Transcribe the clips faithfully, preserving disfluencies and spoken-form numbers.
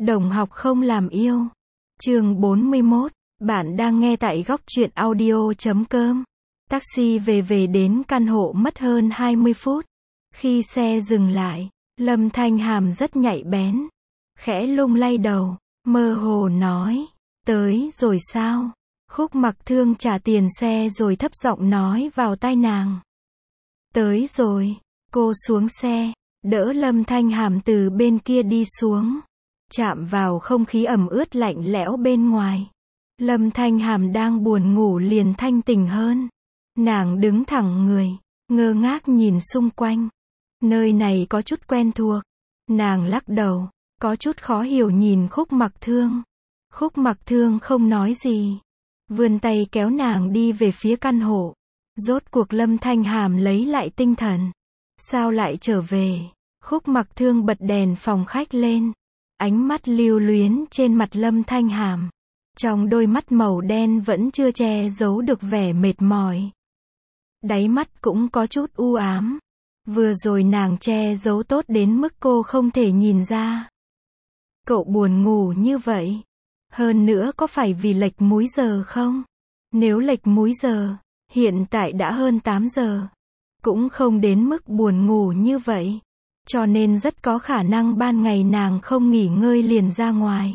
Đồng học không làm yêu. Chương bốn mươi mốt. Bạn đang nghe tại góc truyện audio chấm com. Taxi về về đến căn hộ mất hơn hai mươi phút. Khi xe dừng lại, Lâm Thanh Hàm rất nhạy bén. Khẽ lung lay đầu, mơ hồ nói, tới rồi sao? Khúc Mặc Thương trả tiền xe rồi thấp giọng nói vào tai nàng. Tới rồi. Cô xuống xe, đỡ Lâm Thanh Hàm từ bên kia đi xuống. Chạm vào không khí ẩm ướt lạnh lẽo bên ngoài. Lâm Thanh Hàm đang buồn ngủ liền thanh tỉnh hơn. Nàng đứng thẳng người, ngơ ngác nhìn xung quanh. Nơi này có chút quen thuộc. Nàng lắc đầu, có chút khó hiểu nhìn Khúc Mặc Thương. Khúc Mặc Thương không nói gì, vươn tay kéo nàng đi về phía căn hộ. Rốt cuộc Lâm Thanh Hàm lấy lại tinh thần. Sao lại trở về? Khúc Mặc Thương bật đèn phòng khách lên. Ánh mắt lưu luyến trên mặt Lâm Thanh Hàm. Trong đôi mắt màu đen vẫn chưa che giấu được vẻ mệt mỏi. Đáy mắt cũng có chút u ám. Vừa rồi nàng che giấu tốt đến mức cô không thể nhìn ra. Cậu buồn ngủ như vậy. Hơn nữa có phải vì lệch múi giờ không? Nếu lệch múi giờ, hiện tại đã hơn tám giờ. Cũng không đến mức buồn ngủ như vậy. Cho nên rất có khả năng ban ngày nàng không nghỉ ngơi liền ra ngoài.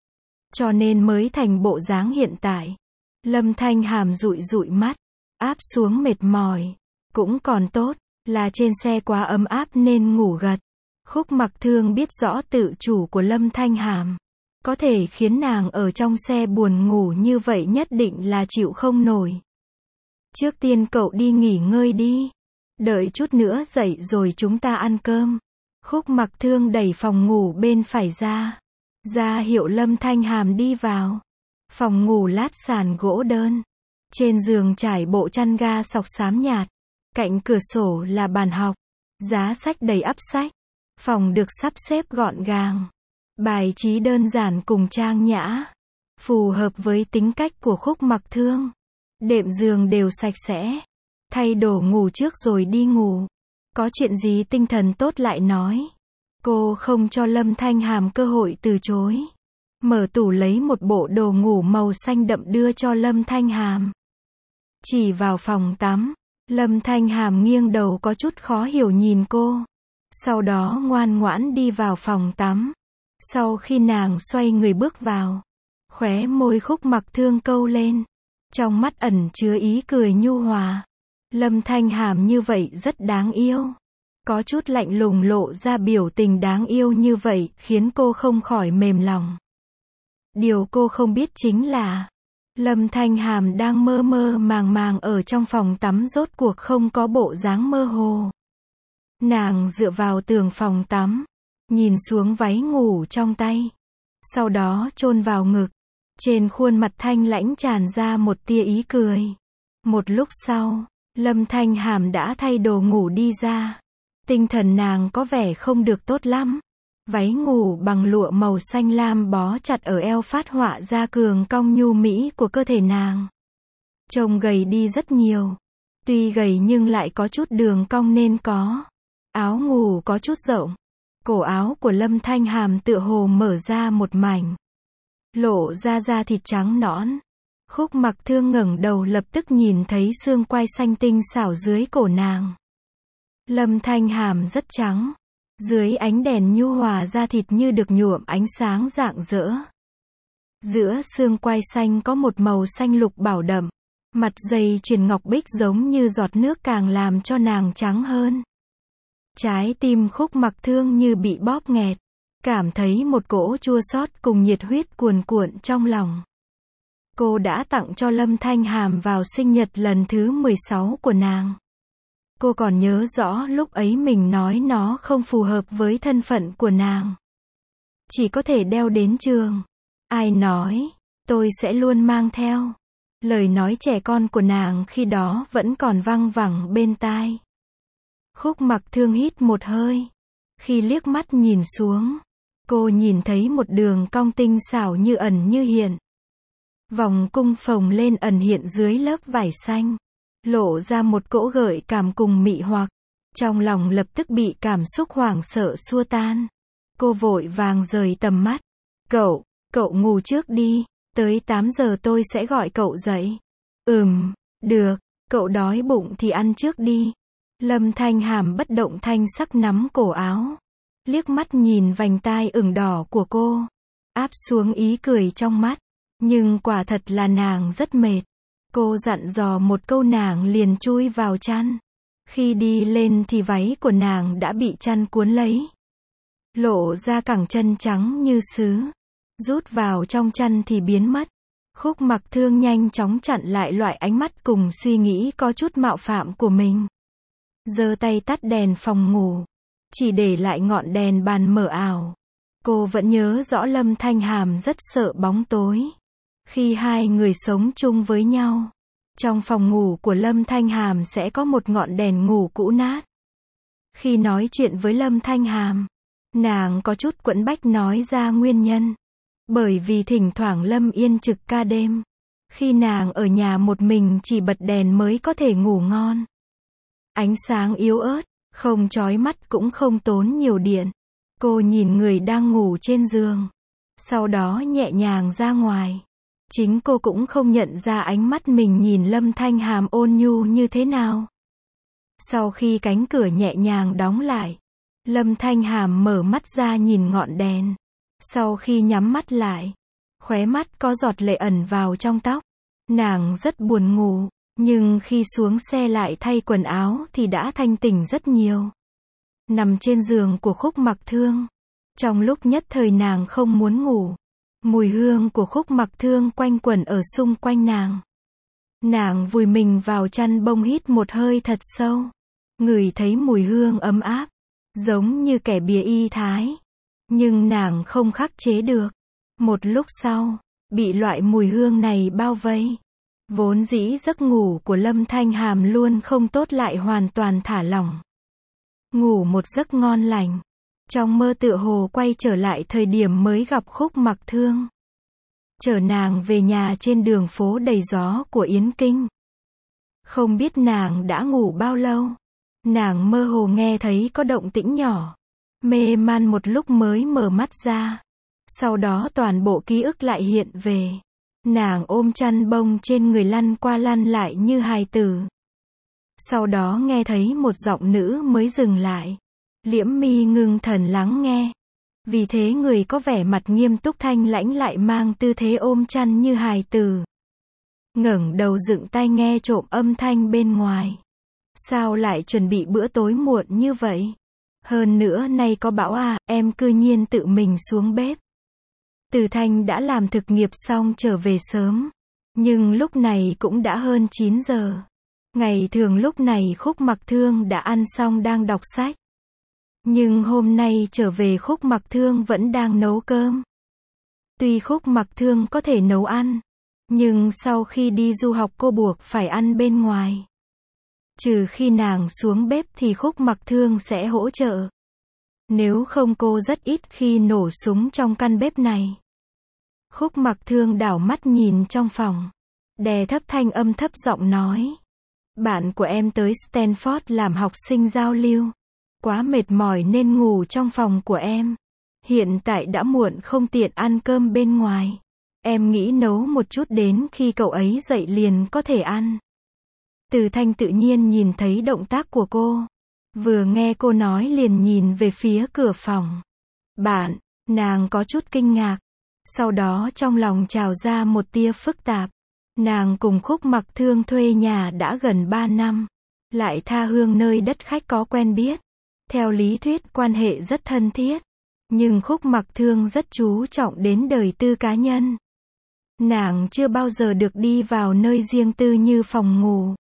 Cho nên mới thành bộ dáng hiện tại. Lâm Thanh Hàm dụi dụi mắt, áp xuống mệt mỏi. Cũng còn tốt, là trên xe quá ấm áp nên ngủ gật. Khúc Mặc Thương biết rõ tự chủ của Lâm Thanh Hàm. Có thể khiến nàng ở trong xe buồn ngủ như vậy nhất định là chịu không nổi. Trước tiên cậu đi nghỉ ngơi đi. Đợi chút nữa dậy rồi chúng ta ăn cơm. Khúc Mặc Thương đẩy phòng ngủ bên phải ra. Ra hiệu Lâm Thanh Hàm đi vào. Phòng ngủ lát sàn gỗ đơn. Trên giường trải bộ chăn ga sọc xám nhạt. Cạnh cửa sổ là bàn học. Giá sách đầy ắp sách. Phòng được sắp xếp gọn gàng. Bài trí đơn giản cùng trang nhã. Phù hợp với tính cách của Khúc Mặc Thương. Đệm giường đều sạch sẽ. Thay đồ ngủ trước rồi đi ngủ. Có chuyện gì tinh thần tốt lại nói. Cô không cho Lâm Thanh Hàm cơ hội từ chối. Mở tủ lấy một bộ đồ ngủ màu xanh đậm đưa cho Lâm Thanh Hàm. Chỉ vào phòng tắm. Lâm Thanh Hàm nghiêng đầu có chút khó hiểu nhìn cô. Sau đó ngoan ngoãn đi vào phòng tắm. Sau khi nàng xoay người bước vào, khóe môi Khúc Mặc Thương câu lên. Trong mắt ẩn chứa ý cười nhu hòa. Lâm Thanh Hàm như vậy rất đáng yêu. Có chút lạnh lùng lộ ra biểu tình đáng yêu như vậy khiến cô không khỏi mềm lòng. Điều cô không biết chính là Lâm Thanh Hàm đang mơ mơ màng màng ở trong phòng tắm rốt cuộc không có bộ dáng mơ hồ. Nàng dựa vào tường phòng tắm, nhìn xuống váy ngủ trong tay. Sau đó chôn vào ngực. Trên khuôn mặt thanh lãnh tràn ra một tia ý cười. Một lúc sau, Lâm Thanh Hàm đã thay đồ ngủ đi ra. Tinh thần nàng có vẻ không được tốt lắm. Váy ngủ bằng lụa màu xanh lam bó chặt ở eo phát họa ra cường cong nhu mỹ của cơ thể nàng. Trông gầy đi rất nhiều. Tuy gầy nhưng lại có chút đường cong nên có. Áo ngủ có chút rộng. Cổ áo của Lâm Thanh Hàm tựa hồ mở ra một mảnh. Lộ ra da thịt trắng nõn. Khúc Mặc Thương ngẩng đầu lập tức nhìn thấy xương quai xanh tinh xảo dưới cổ nàng. Lâm Thanh Hàm rất trắng. Dưới ánh đèn nhu hòa da thịt như được nhuộm ánh sáng rạng rỡ. Giữa xương quai xanh có một màu xanh lục bảo đậm. Mặt dây chuyền ngọc bích giống như giọt nước càng làm cho nàng trắng hơn. Trái tim Khúc Mặc Thương như bị bóp nghẹt. Cảm thấy một cỗ chua xót cùng nhiệt huyết cuồn cuộn trong lòng. Cô đã tặng cho Lâm Thanh Hàm vào sinh nhật lần thứ mười sáu của nàng. Cô còn nhớ rõ lúc ấy mình nói nó không phù hợp với thân phận của nàng. Chỉ có thể đeo đến trường. Ai nói, tôi sẽ luôn mang theo. Lời nói trẻ con của nàng khi đó vẫn còn văng vẳng bên tai. Khúc Mặc Thương hít một hơi. Khi liếc mắt nhìn xuống, cô nhìn thấy một đường cong tinh xảo như ẩn như hiện. Vòng cung phồng lên ẩn hiện dưới lớp vải xanh. Lộ ra một cỗ gợi cảm cùng mị hoặc. Trong lòng lập tức bị cảm xúc hoảng sợ xua tan. Cô vội vàng rời tầm mắt. Cậu, cậu ngủ trước đi, tới tám giờ tôi sẽ gọi cậu dậy. Ừm, được, cậu đói bụng thì ăn trước đi. Lâm Thanh Hàm bất động thanh sắc nắm cổ áo, liếc mắt nhìn vành tai ửng đỏ của cô, áp xuống ý cười trong mắt, nhưng quả thật là nàng rất mệt. Cô dặn dò một câu nàng liền chui vào chăn. Khi đi lên thì váy của nàng đã bị chăn cuốn lấy, lộ ra cẳng chân trắng như sứ. Rút vào trong chăn thì biến mất. Khúc Mặc Thương nhanh chóng chặn lại loại ánh mắt cùng suy nghĩ có chút mạo phạm của mình. Giơ tay tắt đèn phòng ngủ, chỉ để lại ngọn đèn bàn mờ ảo. Cô vẫn nhớ rõ Lâm Thanh Hàm rất sợ bóng tối. Khi hai người sống chung với nhau, trong phòng ngủ của Lâm Thanh Hàm sẽ có một ngọn đèn ngủ cũ nát. Khi nói chuyện với Lâm Thanh Hàm, nàng có chút quẫn bách nói ra nguyên nhân. Bởi vì thỉnh thoảng Lâm Yên trực ca đêm. Khi nàng ở nhà một mình chỉ bật đèn mới có thể ngủ ngon. Ánh sáng yếu ớt, không chói mắt cũng không tốn nhiều điện. Cô nhìn người đang ngủ trên giường, sau đó nhẹ nhàng ra ngoài. Chính cô cũng không nhận ra ánh mắt mình nhìn Lâm Thanh Hàm ôn nhu như thế nào. Sau khi cánh cửa nhẹ nhàng đóng lại, Lâm Thanh Hàm mở mắt ra nhìn ngọn đèn. Sau khi nhắm mắt lại, khóe mắt có giọt lệ ẩn vào trong tóc. Nàng rất buồn ngủ, nhưng khi xuống xe lại thay quần áo thì đã thanh tỉnh rất nhiều. Nằm trên giường của Khúc Mặc Thương, trong lúc nhất thời nàng không muốn ngủ, mùi hương của Khúc Mặc Thương quanh quẩn ở xung quanh nàng. Nàng vùi mình vào chăn bông hít một hơi thật sâu, ngửi thấy mùi hương ấm áp, giống như kẻ bìa y thái. Nhưng nàng không khắc chế được. Một lúc sau, bị loại mùi hương này bao vây. Vốn dĩ giấc ngủ của Lâm Thanh Hàm luôn không tốt lại hoàn toàn thả lỏng. Ngủ một giấc ngon lành. Trong mơ tựa hồ quay trở lại thời điểm mới gặp Khúc Mặc Thương. Chở nàng về nhà trên đường phố đầy gió của Yến Kinh. Không biết nàng đã ngủ bao lâu. Nàng mơ hồ nghe thấy có động tĩnh nhỏ. Mê man một lúc mới mở mắt ra. Sau đó toàn bộ ký ức lại hiện về. Nàng ôm chăn bông trên người lăn qua lăn lại như hài tử. Sau đó nghe thấy một giọng nữ mới dừng lại. Liễm mi ngưng thần lắng nghe. Vì thế người có vẻ mặt nghiêm túc thanh lãnh lại mang tư thế ôm chăn như hài tử. Ngẩng đầu dựng tai nghe trộm âm thanh bên ngoài. Sao lại chuẩn bị bữa tối muộn như vậy? Hơn nữa nay có bão à, em cư nhiên tự mình xuống bếp. Từ Thanh đã làm thực nghiệp xong trở về sớm. Nhưng lúc này cũng đã hơn chín giờ. Ngày thường lúc này Khúc Mặc Thương đã ăn xong đang đọc sách. Nhưng hôm nay trở về Khúc Mặc Thương vẫn đang nấu cơm. Tuy Khúc Mặc Thương có thể nấu ăn, nhưng sau khi đi du học cô buộc phải ăn bên ngoài. Trừ khi nàng xuống bếp thì Khúc Mặc Thương sẽ hỗ trợ. Nếu không cô rất ít khi nổ súng trong căn bếp này. Khúc Mặc Thương đảo mắt nhìn trong phòng. Đè thấp thanh âm thấp giọng nói. Bạn của em tới Stanford làm học sinh giao lưu. Quá mệt mỏi nên ngủ trong phòng của em. Hiện tại đã muộn không tiện ăn cơm bên ngoài. Em nghĩ nấu một chút đến khi cậu ấy dậy liền có thể ăn. Từ Thanh tự nhiên nhìn thấy động tác của cô. Vừa nghe cô nói liền nhìn về phía cửa phòng. Bạn, nàng có chút kinh ngạc. Sau đó trong lòng trào ra một tia phức tạp. Nàng cùng Khúc Mặc Thương thuê nhà đã gần ba năm. Lại tha hương nơi đất khách có quen biết. Theo lý thuyết quan hệ rất thân thiết. Nhưng Khúc Mặc Thương rất chú trọng đến đời tư cá nhân. Nàng chưa bao giờ được đi vào nơi riêng tư như phòng ngủ.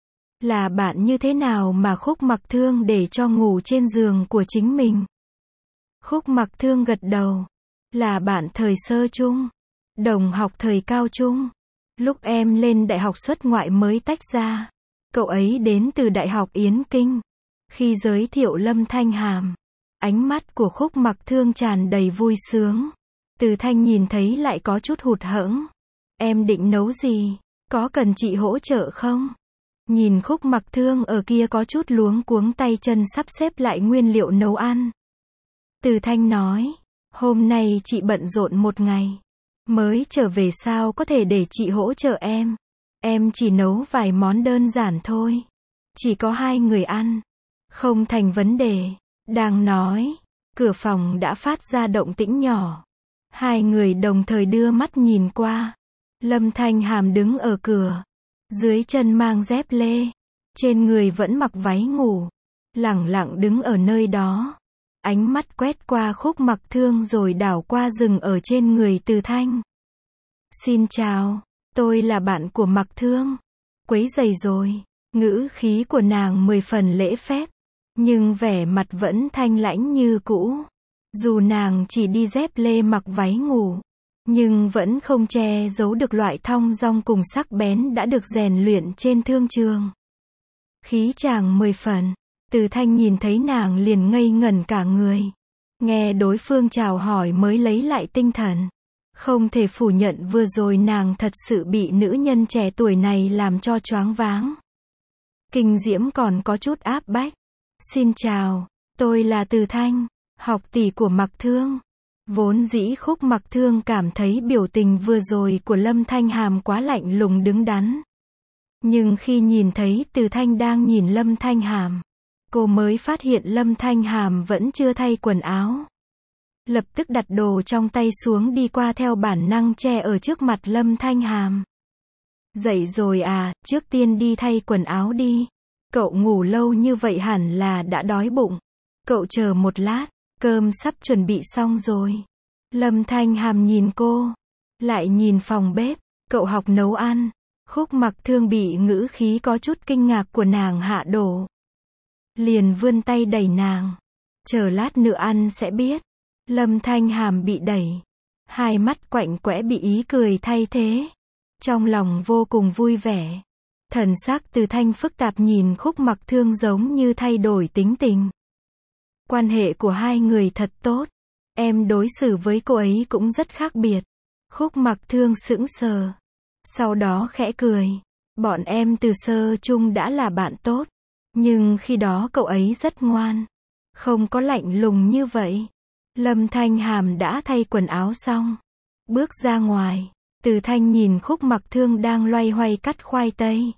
Là bạn như thế nào mà Khúc Mặc Thương để cho ngủ trên giường của chính mình? Khúc Mặc Thương gật đầu. Là bạn thời sơ chung. Đồng học thời cao trung. Lúc em lên đại học xuất ngoại mới tách ra. Cậu ấy đến từ Đại học Yến Kinh. Khi giới thiệu Lâm Thanh Hàm, ánh mắt của Khúc Mặc Thương tràn đầy vui sướng. Từ Thanh nhìn thấy lại có chút hụt hẫng. Em định nấu gì? Có cần chị hỗ trợ không? Nhìn Khúc Mặc Thương ở kia có chút luống cuống tay chân sắp xếp lại nguyên liệu nấu ăn. Từ Thanh nói, Hôm nay chị bận rộn một ngày. Mới trở về sao có thể để chị hỗ trợ em. Em chỉ nấu vài món đơn giản thôi. Chỉ có hai người ăn. Không thành vấn đề. Đang nói, cửa phòng đã phát ra động tĩnh nhỏ. Hai người đồng thời đưa mắt nhìn qua. Lâm Thanh Hàm đứng ở cửa. Dưới chân mang dép lê. Trên người vẫn mặc váy ngủ. Lẳng lặng đứng ở nơi đó. Ánh mắt quét qua Khúc Mặc Thương rồi đảo qua dừng ở trên người Từ Thanh. Xin chào, tôi là bạn của Mặc Thương. Quấy rầy rồi. Ngữ khí của nàng mười phần lễ phép. Nhưng vẻ mặt vẫn thanh lãnh như cũ. Dù nàng chỉ đi dép lê mặc váy ngủ. Nhưng vẫn không che giấu được loại thong dong cùng sắc bén đã được rèn luyện trên thương trường. Khí chàng mười phần. Từ Thanh nhìn thấy nàng liền ngây ngẩn cả người. Nghe đối phương chào hỏi mới lấy lại tinh thần. Không thể phủ nhận vừa rồi nàng thật sự bị nữ nhân trẻ tuổi này làm cho choáng váng. Kinh diễm còn có chút áp bách. Xin chào, tôi là Từ Thanh, học tỷ của Mặc Thương. Vốn dĩ Khúc Mặc Thương cảm thấy biểu tình vừa rồi của Lâm Thanh Hàm quá lạnh lùng đứng đắn. Nhưng khi nhìn thấy Từ Thanh đang nhìn Lâm Thanh Hàm, cô mới phát hiện Lâm Thanh Hàm vẫn chưa thay quần áo. Lập tức đặt đồ trong tay xuống đi qua theo bản năng che ở trước mặt Lâm Thanh Hàm. Dậy rồi à, trước tiên đi thay quần áo đi. Cậu ngủ lâu như vậy hẳn là đã đói bụng. Cậu chờ một lát, cơm sắp chuẩn bị xong rồi. Lâm Thanh Hàm nhìn cô, lại nhìn phòng bếp, cậu học nấu ăn. Khúc Mặc Thương bị ngữ khí có chút kinh ngạc của nàng hạ đổ. Liền vươn tay đẩy nàng. Chờ lát nữa ăn sẽ biết. Lâm Thanh Hàm bị đẩy. Hai mắt quạnh quẽ bị ý cười thay thế. Trong lòng vô cùng vui vẻ. Thần sắc Từ Thanh phức tạp nhìn Khúc Mặc Thương giống như thay đổi tính tình. Quan hệ của hai người thật tốt. Em đối xử với cô ấy cũng rất khác biệt. Khúc Mặc Thương sững sờ. Sau đó khẽ cười. Bọn em từ sơ chung đã là bạn tốt. Nhưng khi đó cậu ấy rất ngoan. Không có lạnh lùng như vậy. Lâm Thanh Hàm đã thay quần áo xong. Bước ra ngoài. Từ Thanh nhìn Khúc Mặc Thương đang loay hoay cắt khoai tây.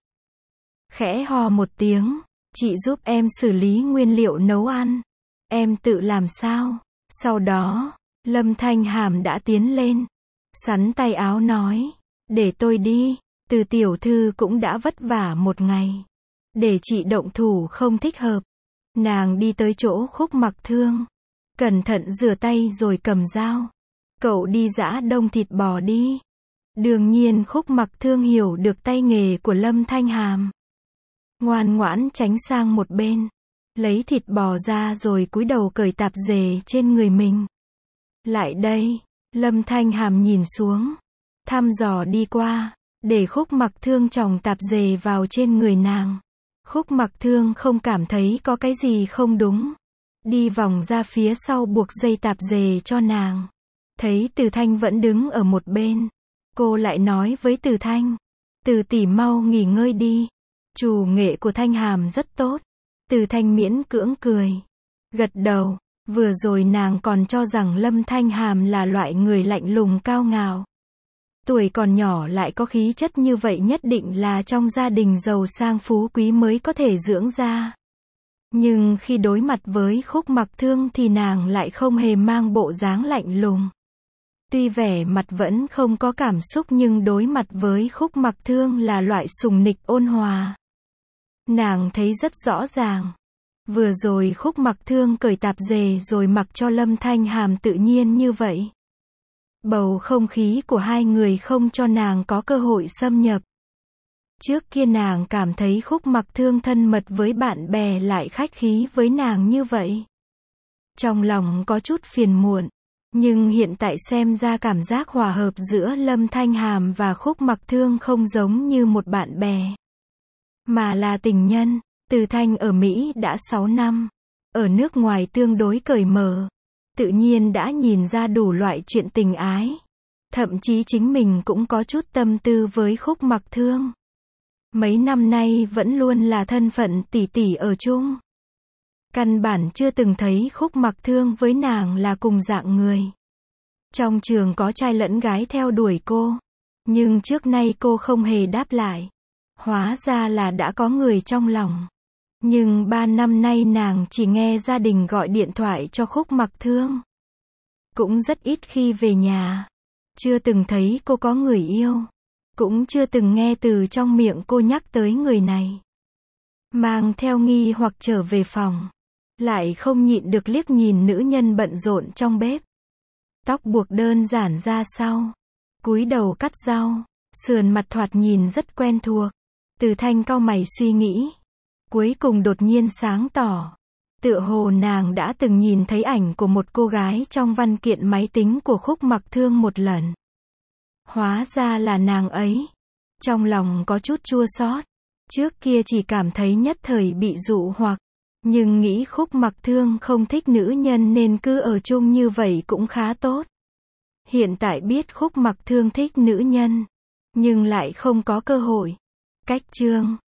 Khẽ hò một tiếng. Chị giúp em xử lý nguyên liệu nấu ăn. Em tự làm sao? Sau đó, Lâm Thanh Hàm đã tiến lên. Sắn tay áo nói. Để tôi đi. Từ tiểu thư cũng đã vất vả một ngày. Để chị động thủ không thích hợp. Nàng đi tới chỗ Khúc Mặc Thương. Cẩn thận rửa tay rồi cầm dao. Cậu đi giã đông thịt bò đi. Đương nhiên Khúc Mặc Thương hiểu được tay nghề của Lâm Thanh Hàm. Ngoan ngoãn tránh sang một bên. Lấy thịt bò ra rồi cúi đầu cởi tạp dề trên người mình. Lại đây. Lâm Thanh Hàm nhìn xuống. Thăm dò đi qua. Để Khúc Mặc Thương chồng tạp dề vào trên người nàng. Khúc Mặc Thương không cảm thấy có cái gì không đúng. Đi vòng ra phía sau buộc dây tạp dề cho nàng. Thấy Từ Thanh vẫn đứng ở một bên. Cô lại nói với Từ Thanh. Từ tỷ mau nghỉ ngơi đi. Chủ nghệ của Thanh Hàm rất tốt. Từ Thanh miễn cưỡng cười. Gật đầu. Vừa rồi nàng còn cho rằng Lâm Thanh Hàm là loại người lạnh lùng cao ngạo. Tuổi còn nhỏ lại có khí chất như vậy nhất định là trong gia đình giàu sang phú quý mới có thể dưỡng ra. Nhưng khi đối mặt với Khúc Mặc Thương thì nàng lại không hề mang bộ dáng lạnh lùng. Tuy vẻ mặt vẫn không có cảm xúc nhưng đối mặt với Khúc Mặc Thương là loại sùng nịch ôn hòa. Nàng thấy rất rõ ràng. Vừa rồi Khúc Mặc Thương cởi tạp dề rồi mặc cho Lâm Thanh Hàm tự nhiên như vậy. Bầu không khí của hai người không cho nàng có cơ hội xâm nhập. Trước kia nàng cảm thấy Khúc Mặc Thương thân mật với bạn bè lại khách khí với nàng như vậy. Trong lòng có chút phiền muộn. Nhưng hiện tại xem ra cảm giác hòa hợp giữa Lâm Thanh Hàm và Khúc Mặc Thương không giống như một bạn bè. Mà là tình nhân. Từ Thanh ở Mỹ đã sáu năm. Ở nước ngoài tương đối cởi mở. Tự nhiên đã nhìn ra đủ loại chuyện tình ái. Thậm chí chính mình cũng có chút tâm tư với Khúc Mặc Thương. Mấy năm nay vẫn luôn là thân phận tỷ tỷ ở chung. Căn bản chưa từng thấy Khúc Mặc Thương với nàng là cùng dạng người. Trong trường có trai lẫn gái theo đuổi cô. Nhưng trước nay cô không hề đáp lại. Hóa ra là đã có người trong lòng. Nhưng ba năm nay nàng chỉ nghe gia đình gọi điện thoại cho Khúc Mặc Thương. Cũng rất ít khi về nhà. Chưa từng thấy cô có người yêu. Cũng chưa từng nghe từ trong miệng cô nhắc tới người này. Mang theo nghi hoặc trở về phòng. Lại không nhịn được liếc nhìn nữ nhân bận rộn trong bếp. Tóc buộc đơn giản ra sau. Cúi đầu cắt rau. Sườn mặt thoạt nhìn rất quen thuộc. Từ Thanh cau mày suy nghĩ. Cuối cùng đột nhiên sáng tỏ. Tựa hồ nàng đã từng nhìn thấy ảnh của một cô gái trong văn kiện máy tính của Khúc Mặc Thương một lần. Hóa ra là nàng ấy. Trong lòng có chút chua xót. Trước kia chỉ cảm thấy nhất thời bị dụ hoặc. Nhưng nghĩ Khúc Mặc Thương không thích nữ nhân nên cứ ở chung như vậy cũng khá tốt. Hiện tại biết Khúc Mặc Thương thích nữ nhân. Nhưng lại không có cơ hội. Cách chương